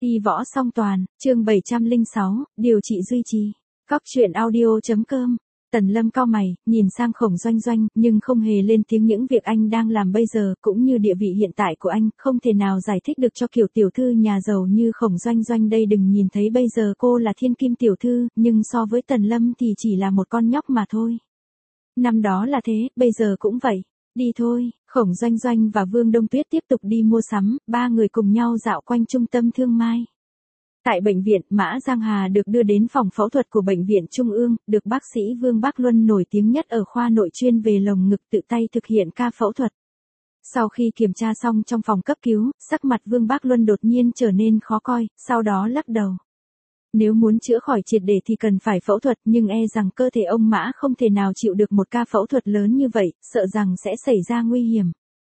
Y võ song toàn, chương 706, điều trị duy trì. Các chuyện audio.com. Tần Lâm cau mày, nhìn sang Khổng Doanh Doanh, nhưng không hề lên tiếng. Những việc anh đang làm bây giờ, cũng như địa vị hiện tại của anh, không thể nào giải thích được cho kiểu tiểu thư nhà giàu như Khổng Doanh Doanh đây. Đừng nhìn thấy bây giờ cô là thiên kim tiểu thư, nhưng so với Tần Lâm thì chỉ là một con nhóc mà thôi. Năm đó là thế, bây giờ cũng vậy. Đi thôi. Khổng Doanh Doanh và Vương Đông Tuyết tiếp tục đi mua sắm, ba người cùng nhau dạo quanh trung tâm thương mại. Tại bệnh viện, Mã Giang Hà được đưa đến phòng phẫu thuật của bệnh viện Trung ương, được bác sĩ Vương Bác Luân nổi tiếng nhất ở khoa nội chuyên về lồng ngực tự tay thực hiện ca phẫu thuật. Sau khi kiểm tra xong trong phòng cấp cứu, sắc mặt Vương Bác Luân đột nhiên trở nên khó coi, sau đó lắc đầu. Nếu muốn chữa khỏi triệt để thì cần phải phẫu thuật, nhưng e rằng cơ thể ông Mã không thể nào chịu được một ca phẫu thuật lớn như vậy, sợ rằng sẽ xảy ra nguy hiểm.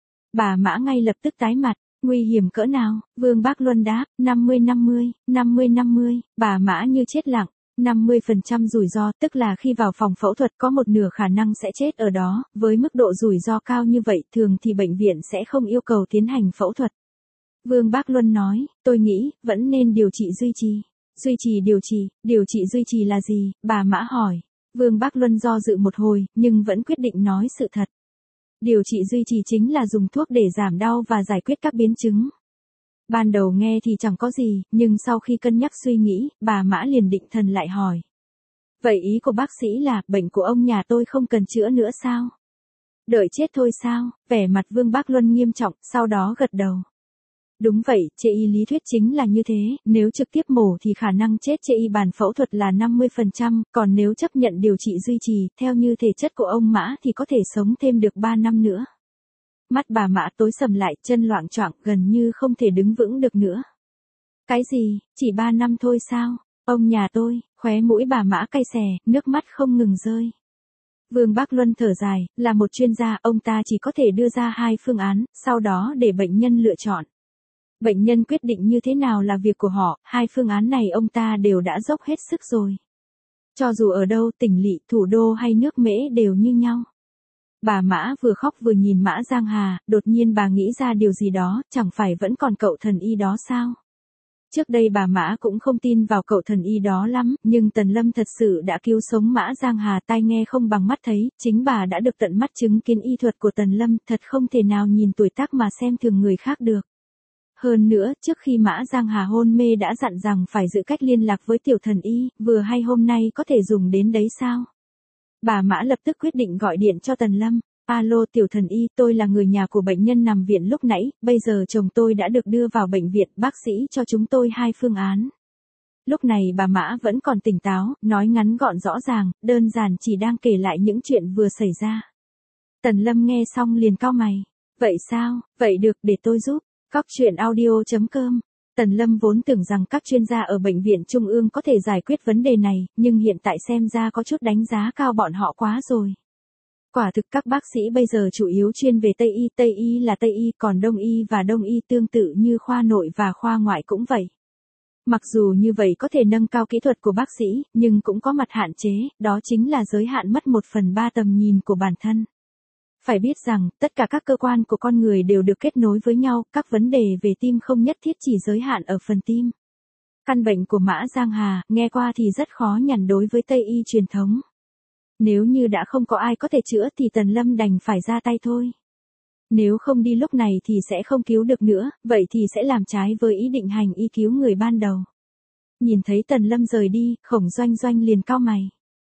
Bà Mã ngay lập tức tái mặt. Nguy hiểm cỡ nào? Vương Bác Luân đáp, 50-50, 50-50, bà Mã như chết lặng. 50% rủi ro, tức là khi vào phòng phẫu thuật có một nửa khả năng sẽ chết ở đó, với mức độ rủi ro cao như vậy thường thì bệnh viện sẽ không yêu cầu tiến hành phẫu thuật. Vương Bác Luân nói, tôi nghĩ, vẫn nên điều trị duy trì. Duy trì điều trị duy trì là gì? Bà Mã hỏi. Vương Bác Luân do dự một hồi, nhưng vẫn quyết định nói sự thật. Điều trị duy trì chính là dùng thuốc để giảm đau và giải quyết các biến chứng. Ban đầu nghe thì chẳng có gì, nhưng sau khi cân nhắc suy nghĩ, bà Mã liền định thần lại hỏi. Vậy ý của bác sĩ là, bệnh của ông nhà tôi không cần chữa nữa sao? Đợi chết thôi sao? Vẻ mặt Vương Bác Luân nghiêm trọng, sau đó gật đầu. Đúng vậy, chê y lý thuyết chính là như thế, nếu trực tiếp mổ thì khả năng chết chê y bàn phẫu thuật là 50%, còn nếu chấp nhận điều trị duy trì, theo như thể chất của ông Mã thì có thể sống thêm được 3 năm nữa. Mắt bà Mã tối sầm lại, chân loạng choạng, gần như không thể đứng vững được nữa. Cái gì, chỉ 3 năm thôi sao? Ông nhà tôi, khóe mũi bà Mã cay xè, nước mắt không ngừng rơi. Vương Bác Luân thở dài, là một chuyên gia, ông ta chỉ có thể đưa ra 2 phương án, sau đó để bệnh nhân lựa chọn. Bệnh nhân quyết định như thế nào là việc của họ, 2 phương án này ông ta đều đã dốc hết sức rồi. Cho dù ở đâu, tỉnh lỵ, thủ đô hay nước Mễ đều như nhau. Bà Mã vừa khóc vừa nhìn Mã Giang Hà, đột nhiên bà nghĩ ra điều gì đó, chẳng phải vẫn còn cậu thần y đó sao? Trước đây bà Mã cũng không tin vào cậu thần y đó lắm, nhưng Tần Lâm thật sự đã cứu sống Mã Giang Hà, tai nghe không bằng mắt thấy, chính bà đã được tận mắt chứng kiến y thuật của Tần Lâm, thật không thể nào nhìn tuổi tác mà xem thường người khác được. Hơn nữa, trước khi Mã Giang Hà hôn mê đã dặn rằng phải giữ cách liên lạc với tiểu thần y, vừa hay hôm nay có thể dùng đến đấy sao? Bà Mã lập tức quyết định gọi điện cho Tần Lâm. Alo tiểu thần y, tôi là người nhà của bệnh nhân nằm viện lúc nãy, bây giờ chồng tôi đã được đưa vào bệnh viện, bác sĩ cho chúng tôi 2 phương án. Lúc này bà Mã vẫn còn tỉnh táo, nói ngắn gọn rõ ràng, đơn giản chỉ đang kể lại những chuyện vừa xảy ra. Tần Lâm nghe xong liền cau mày. Vậy sao, vậy được, để tôi giúp. Các chuyện audio.com. Tần Lâm vốn tưởng rằng các chuyên gia ở bệnh viện Trung ương có thể giải quyết vấn đề này, nhưng hiện tại xem ra có chút đánh giá cao bọn họ quá rồi. Quả thực các bác sĩ bây giờ chủ yếu chuyên về Tây y là Tây y, còn Đông y và Đông y tương tự như khoa nội và khoa ngoại cũng vậy. Mặc dù như vậy có thể nâng cao kỹ thuật của bác sĩ, nhưng cũng có mặt hạn chế, đó chính là giới hạn mất 1/3 tầm nhìn của bản thân. Phải biết rằng, tất cả các cơ quan của con người đều được kết nối với nhau, các vấn đề về tim không nhất thiết chỉ giới hạn ở phần tim. Căn bệnh của Mã Giang Hà, nghe qua thì rất khó nhằn đối với Tây y truyền thống. Nếu như đã không có ai có thể chữa thì Tần Lâm đành phải ra tay thôi. Nếu không đi lúc này thì sẽ không cứu được nữa, vậy thì sẽ làm trái với ý định hành y cứu người ban đầu. Nhìn thấy Tần Lâm rời đi, Khổng Doanh Doanh liền cau mày.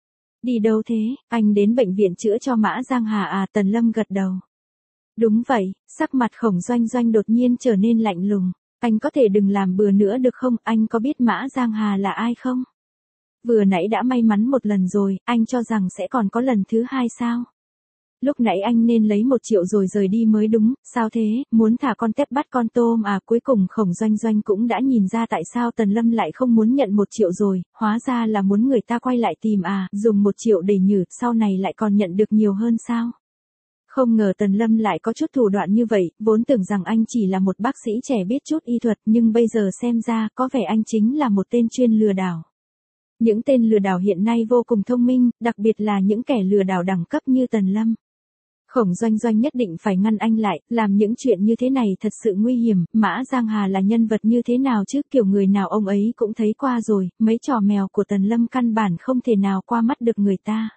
Đi đâu thế, anh đến bệnh viện chữa cho Mã Giang Hà à? Tần Lâm gật đầu. Đúng vậy, sắc mặt Khổng Doanh Doanh đột nhiên trở nên lạnh lùng. Anh có thể đừng làm bừa nữa được không, anh có biết Mã Giang Hà là ai không? Vừa nãy đã may mắn một lần rồi, anh cho rằng sẽ còn có lần thứ 2 sao? Lúc nãy anh nên lấy 1 triệu rồi rời đi mới đúng, sao thế, muốn thả con tép bắt con tôm à? Cuối cùng Khổng Doanh Doanh cũng đã nhìn ra tại sao Tần Lâm lại không muốn nhận 1 triệu rồi, hóa ra là muốn người ta quay lại tìm à, dùng 1 triệu để nhử, sau này lại còn nhận được nhiều hơn sao? Không ngờ Tần Lâm lại có chút thủ đoạn như vậy, vốn tưởng rằng anh chỉ là một bác sĩ trẻ biết chút y thuật, nhưng bây giờ xem ra có vẻ anh chính là một tên chuyên lừa đảo. Những tên lừa đảo hiện nay vô cùng thông minh, đặc biệt là những kẻ lừa đảo đẳng cấp như Tần Lâm. Khổng Doanh Doanh nhất định phải ngăn anh lại, làm những chuyện như thế này thật sự nguy hiểm, Mã Giang Hà là nhân vật như thế nào chứ, kiểu người nào ông ấy cũng thấy qua rồi, mấy trò mèo của Tần Lâm căn bản không thể nào qua mắt được người ta.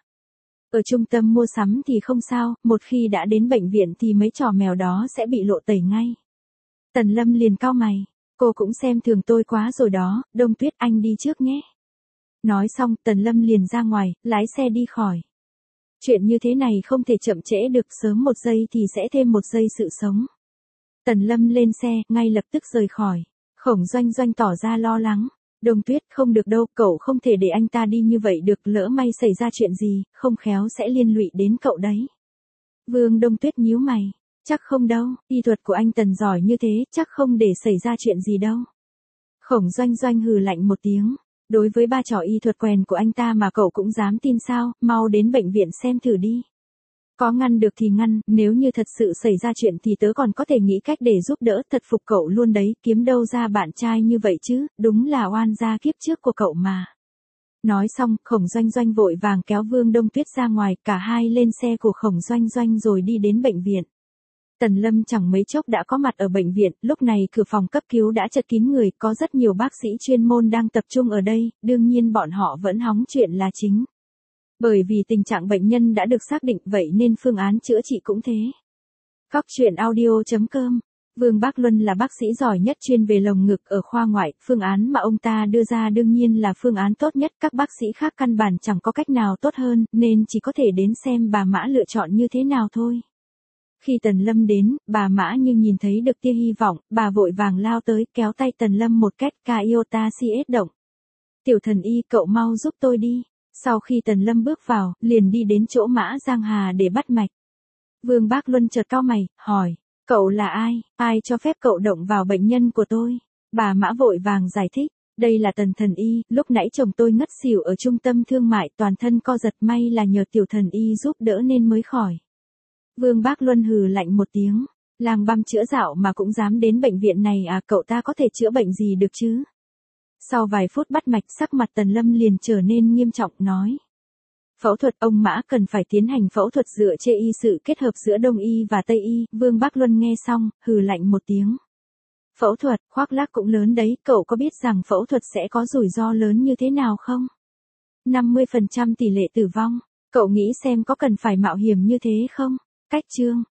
Ở trung tâm mua sắm thì không sao, một khi đã đến bệnh viện thì mấy trò mèo đó sẽ bị lộ tẩy ngay. Tần Lâm liền cau mày, cô cũng xem thường tôi quá rồi đó, Đông Tuyết anh đi trước nhé. Nói xong Tần Lâm liền ra ngoài, lái xe đi khỏi. Chuyện như thế này không thể chậm trễ được, sớm một giây thì sẽ thêm một giây sự sống. Tần Lâm lên xe, ngay lập tức rời khỏi. Khổng Doanh Doanh tỏ ra lo lắng. Đông Tuyết không được đâu, cậu không thể để anh ta đi như vậy được, lỡ may xảy ra chuyện gì, không khéo sẽ liên lụy đến cậu đấy. Vương Đông Tuyết nhíu mày. Chắc không đâu, y thuật của anh Tần giỏi như thế, chắc không để xảy ra chuyện gì đâu. Khổng Doanh Doanh hừ lạnh một tiếng. Đối với ba trò y thuật quèn của anh ta mà cậu cũng dám tin sao, mau đến bệnh viện xem thử đi. Có ngăn được thì ngăn, nếu như thật sự xảy ra chuyện thì tớ còn có thể nghĩ cách để giúp đỡ, thật phục cậu luôn đấy, kiếm đâu ra bạn trai như vậy chứ, đúng là oan gia kiếp trước của cậu mà. Nói xong, Khổng Doanh Doanh vội vàng kéo Vương Đông Tuyết ra ngoài, cả hai lên xe của Khổng Doanh Doanh rồi đi đến bệnh viện. Tần Lâm chẳng mấy chốc đã có mặt ở bệnh viện, lúc này cửa phòng cấp cứu đã chật kín người, có rất nhiều bác sĩ chuyên môn đang tập trung ở đây, đương nhiên bọn họ vẫn hóng chuyện là chính. Bởi vì tình trạng bệnh nhân đã được xác định vậy nên phương án chữa trị cũng thế. Góc truyện audio.com. Vương Bác Luân là bác sĩ giỏi nhất chuyên về lồng ngực ở khoa ngoại, phương án mà ông ta đưa ra đương nhiên là phương án tốt nhất, các bác sĩ khác căn bản chẳng có cách nào tốt hơn, nên chỉ có thể đến xem bà Mã lựa chọn như thế nào thôi. Khi Tần Lâm đến, bà Mã như nhìn thấy được tia hy vọng, bà vội vàng lao tới, kéo tay Tần Lâm một két, ca iota CS động. Tiểu thần y, cậu mau giúp tôi đi. Sau khi Tần Lâm bước vào, liền đi đến chỗ Mã Giang Hà để bắt mạch. Vương Bác Luân chợt cau mày, hỏi, cậu là ai, ai cho phép cậu động vào bệnh nhân của tôi? Bà Mã vội vàng giải thích, đây là Tần thần y, lúc nãy chồng tôi ngất xỉu ở trung tâm thương mại, toàn thân co giật, may là nhờ tiểu thần y giúp đỡ nên mới khỏi. Vương Bác Luân hừ lạnh một tiếng, làng băm chữa dạo mà cũng dám đến bệnh viện này à, cậu ta có thể chữa bệnh gì được chứ? Sau vài phút bắt mạch, sắc mặt Tần Lâm liền trở nên nghiêm trọng, nói. Phẫu thuật, ông Mã cần phải tiến hành phẫu thuật dựa trên y sự kết hợp giữa Đông y và Tây y. Vương Bác Luân nghe xong, hừ lạnh một tiếng. Phẫu thuật, khoác lác cũng lớn đấy, cậu có biết rằng phẫu thuật sẽ có rủi ro lớn như thế nào không? 50% tỷ lệ tử vong, cậu nghĩ xem có cần phải mạo hiểm như thế không? Cách chương.